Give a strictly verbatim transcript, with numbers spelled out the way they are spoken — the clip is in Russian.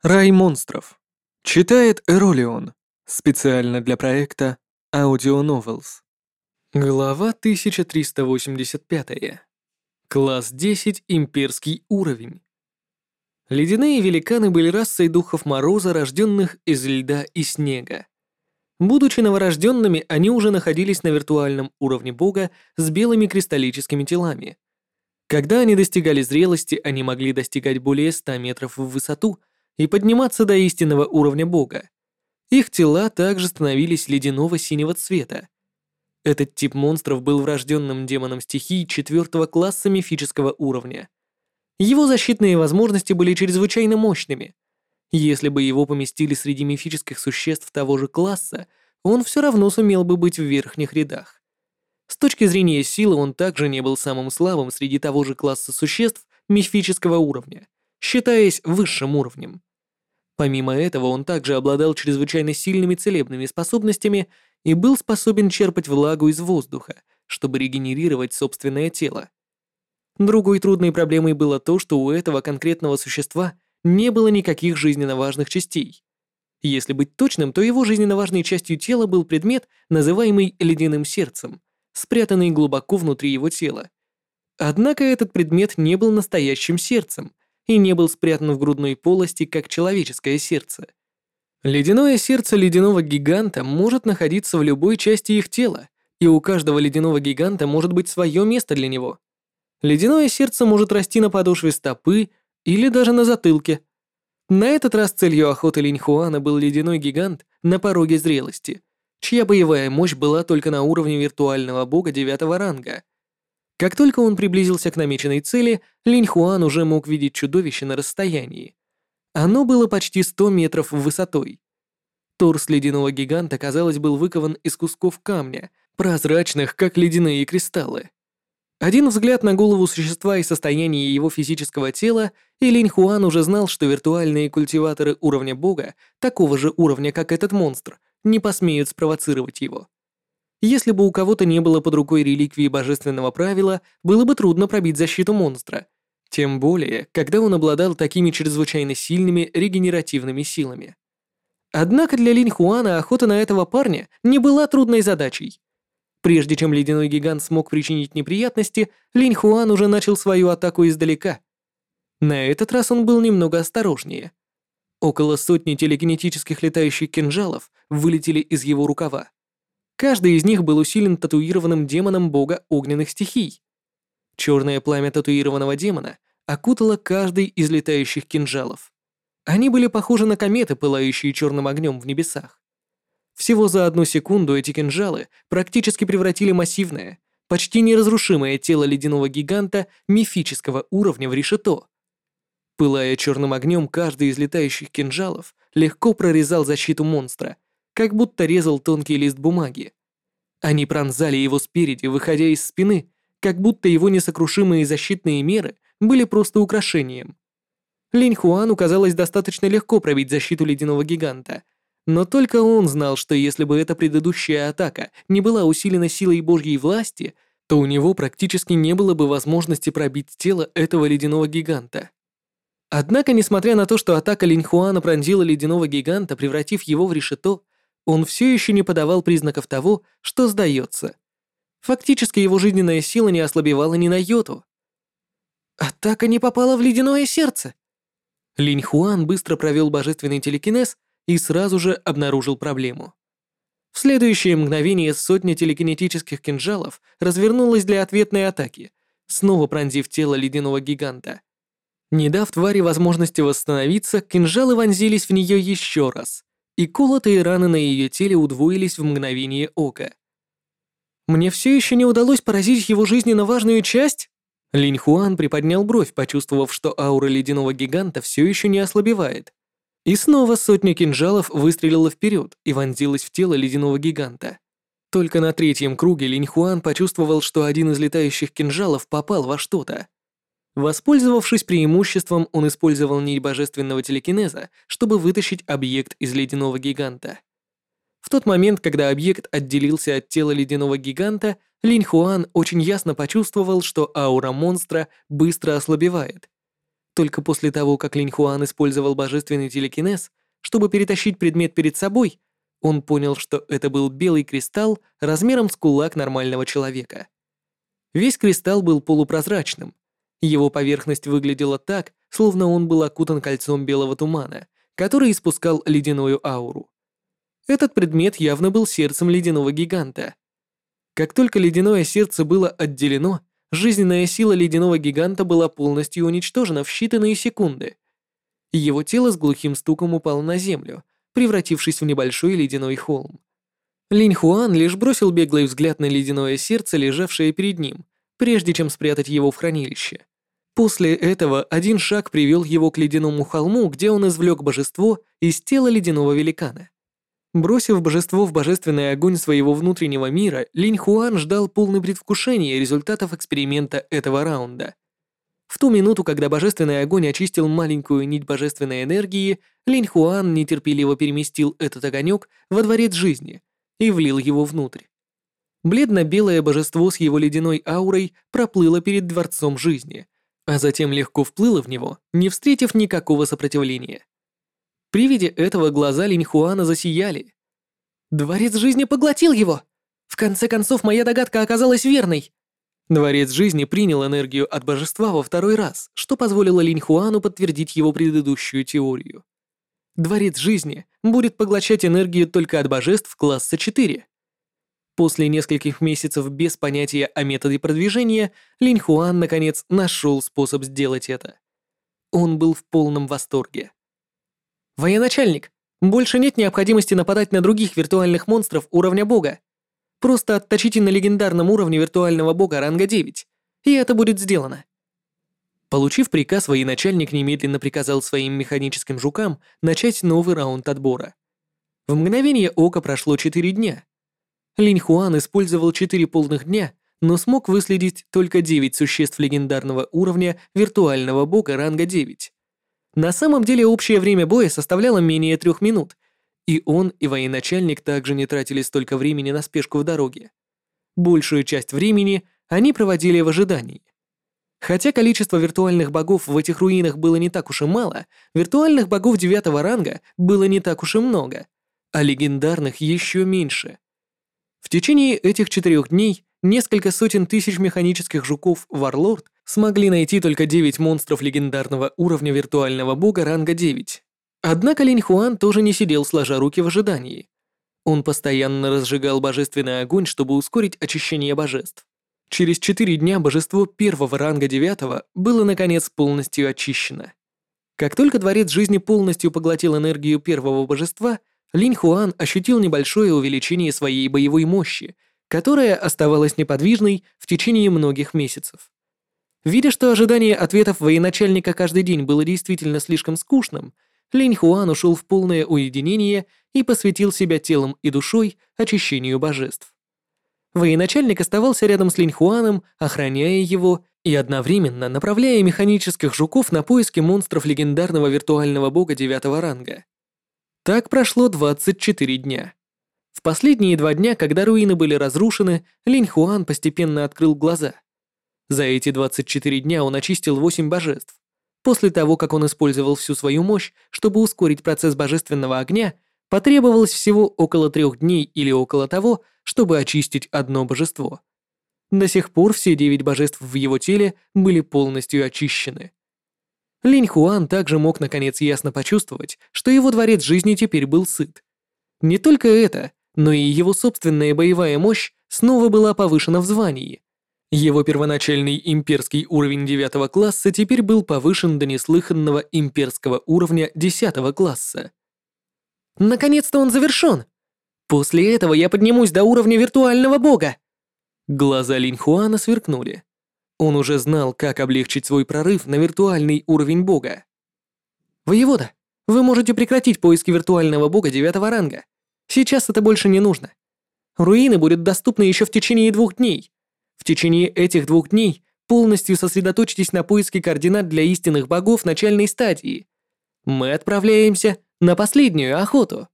Рай монстров. Читает Эролион. Специально для проекта Audio Novels. Глава тысяча триста восемьдесят пять. Класс десять. Имперский уровень. Ледяные великаны были расой духов мороза, рожденных из льда и снега. Будучи новорожденными, они уже находились на виртуальном уровне бога с белыми кристаллическими телами. Когда они достигали зрелости, они могли достигать более ста метров в высоту и подниматься до истинного уровня бога. Их тела также становились ледяного синего цвета. Этот тип монстров был врожденным демоном стихий четвертого класса мифического уровня. Его защитные возможности были чрезвычайно мощными. Если бы его поместили среди мифических существ того же класса, он все равно сумел бы быть в верхних рядах. С точки зрения силы он также не был самым слабым среди того же класса существ мифического уровня, считаясь высшим уровнем. Помимо этого, он также обладал чрезвычайно сильными целебными способностями и был способен черпать влагу из воздуха, чтобы регенерировать собственное тело. Другой трудной проблемой было то, что у этого конкретного существа не было никаких жизненно важных частей. Если быть точным, то его жизненно важной частью тела был предмет, называемый ледяным сердцем, спрятанный глубоко внутри его тела. Однако этот предмет не был настоящим сердцем и не был спрятан в грудной полости, как человеческое сердце. Ледяное сердце ледяного гиганта может находиться в любой части их тела, и у каждого ледяного гиганта может быть свое место для него. Ледяное сердце может расти на подошве стопы или даже на затылке. На этот раз целью охоты Линьхуана был ледяной гигант на пороге зрелости, чья боевая мощь была только на уровне виртуального бога девятого ранга. Как только он приблизился к намеченной цели, Линьхуан уже мог видеть чудовище на расстоянии. Оно было почти сто метров высотой. Торс ледяного гиганта, казалось, был выкован из кусков камня, прозрачных, как ледяные кристаллы. Один взгляд на голову существа и состояние его физического тела, и Линьхуан уже знал, что виртуальные культиваторы уровня бога, такого же уровня, как этот монстр, не посмеют спровоцировать его. Если бы у кого-то не было под рукой реликвии божественного правила, было бы трудно пробить защиту монстра, тем более, когда он обладал такими чрезвычайно сильными регенеративными силами. Однако для Линьхуана охота на этого парня не была трудной задачей. Прежде чем ледяной гигант смог причинить неприятности, Линьхуан уже начал свою атаку издалека. На этот раз он был немного осторожнее. Около сотни телекинетических летающих кинжалов вылетели из его рукава. Каждый из них был усилен татуированным демоном бога огненных стихий. Черное пламя татуированного демона окутало каждый из летающих кинжалов. Они были похожи на кометы, пылающие черным огнем в небесах. Всего за одну секунду эти кинжалы практически превратили массивное, почти неразрушимое тело ледяного гиганта мифического уровня в решето. Пылая черным огнем, каждый из летающих кинжалов легко прорезал защиту монстра, как будто резал тонкий лист бумаги. Они пронзали его спереди, выходя из спины, как будто его несокрушимые защитные меры были просто украшением. Линьхуану казалось достаточно легко пробить защиту ледяного гиганта, но только он знал, что если бы эта предыдущая атака не была усилена силой Божьей власти, то у него практически не было бы возможности пробить тело этого ледяного гиганта. Однако, несмотря на то, что атака Линьхуана пронзила ледяного гиганта, превратив его в решето, он все еще не подавал признаков того, что сдается. Фактически его жизненная сила не ослабевала ни на йоту. Атака не попала в ледяное сердце. Линьхуан быстро провел божественный телекинез и сразу же обнаружил проблему. В следующее мгновение сотня телекинетических кинжалов развернулась для ответной атаки, снова пронзив тело ледяного гиганта. Не дав твари возможности восстановиться, кинжалы вонзились в нее еще раз, и колотые раны на ее теле удвоились в мгновение ока. «Мне все еще не удалось поразить его жизненно важную часть?» Линьхуан приподнял бровь, почувствовав, что аура ледяного гиганта все еще не ослабевает. И снова сотня кинжалов выстрелила вперед и вонзилась в тело ледяного гиганта. Только на третьем круге Линьхуан почувствовал, что один из летающих кинжалов попал во что-то. Воспользовавшись преимуществом, он использовал нить божественного телекинеза, чтобы вытащить объект из ледяного гиганта. В тот момент, когда объект отделился от тела ледяного гиганта, Линьхуан очень ясно почувствовал, что аура монстра быстро ослабевает. Только после того, как Линь Хуан использовал божественный телекинез, чтобы перетащить предмет перед собой, он понял, что это был белый кристалл размером с кулак нормального человека. Весь кристалл был полупрозрачным. Его поверхность выглядела так, словно он был окутан кольцом белого тумана, который испускал ледяную ауру. Этот предмет явно был сердцем ледяного гиганта. Как только ледяное сердце было отделено, жизненная сила ледяного гиганта была полностью уничтожена в считанные секунды. Его тело с глухим стуком упало на землю, превратившись в небольшой ледяной холм. Линь Хуан лишь бросил беглый взгляд на ледяное сердце, лежавшее перед ним, прежде чем спрятать его в хранилище. После этого один шаг привел его к ледяному холму, где он извлек божество из тела ледяного великана. Бросив божество в божественный огонь своего внутреннего мира, Линь Хуан ждал полный предвкушения результатов эксперимента этого раунда. В ту минуту, когда божественный огонь очистил маленькую нить божественной энергии, Линь Хуан нетерпеливо переместил этот огонек во дворец жизни и влил его внутрь. Бледно-белое божество с его ледяной аурой проплыло перед дворцом жизни, а затем легко вплыло в него, не встретив никакого сопротивления. При виде этого глаза Линь Хуана засияли. «Дворец жизни поглотил его! В конце концов, моя догадка оказалась верной!» Дворец жизни принял энергию от божества во второй раз, что позволило Линь Хуану подтвердить его предыдущую теорию. Дворец жизни будет поглощать энергию только от божеств класса четыре. После нескольких месяцев без понятия о методе продвижения, Линь Хуан, наконец, нашел способ сделать это. Он был в полном восторге. «Военачальник, больше нет необходимости нападать на других виртуальных монстров уровня бога. Просто отточите на легендарном уровне виртуального бога ранга девять, и это будет сделано». Получив приказ, военачальник немедленно приказал своим механическим жукам начать новый раунд отбора. В мгновение ока прошло четыре дня. Линь Хуан использовал четыре полных дня, но смог выследить только девять существ легендарного уровня виртуального бога ранга девять. На самом деле общее время боя составляло менее трех минут, и он и военачальник также не тратили столько времени на спешку в дороге. Большую часть времени они проводили в ожидании. Хотя количество виртуальных богов в этих руинах было не так уж и мало, виртуальных богов девятого ранга было не так уж и много, а легендарных еще меньше. В течение этих четырех дней несколько сотен тысяч механических жуков Warlord смогли найти только девять монстров легендарного уровня виртуального бога ранга девять. Однако Линь Хуан тоже не сидел сложа руки в ожидании. Он постоянно разжигал божественный огонь, чтобы ускорить очищение божеств. Через четыре дня божество первого ранга девятого было наконец полностью очищено. Как только дворец жизни полностью поглотил энергию первого божества, Линь Хуан ощутил небольшое увеличение своей боевой мощи, которая оставалась неподвижной в течение многих месяцев. Видя, что ожидание ответов военачальника каждый день было действительно слишком скучным, Линь Хуан ушел в полное уединение и посвятил себя телом и душой очищению божеств. Военачальник оставался рядом с Линь Хуаном, охраняя его и одновременно направляя механических жуков на поиски монстров легендарного виртуального бога девятого ранга. Так прошло двадцать четыре дня. В последние два дня, когда руины были разрушены, Линь Хуан постепенно открыл глаза. За эти двадцать четыре дня он очистил восемь божеств. После того, как он использовал всю свою мощь, чтобы ускорить процесс божественного огня, потребовалось всего около трех дней или около того, чтобы очистить одно божество. До сих пор все девять божеств в его теле были полностью очищены. Линь Хуан также мог наконец ясно почувствовать, что его дворец жизни теперь был сыт. Не только это, но и его собственная боевая мощь снова была повышена в звании. Его первоначальный имперский уровень девятого класса теперь был повышен до неслыханного имперского уровня десятого класса. Наконец-то он завершен! После этого я поднимусь до уровня виртуального бога! Глаза Линь Хуана сверкнули. Он уже знал, как облегчить свой прорыв на виртуальный уровень бога. «Воевода, вы можете прекратить поиски виртуального бога девятого ранга. Сейчас это больше не нужно. Руины будут доступны еще в течение двух дней. В течение этих двух дней полностью сосредоточьтесь на поиске координат для истинных богов начальной стадии. Мы отправляемся на последнюю охоту».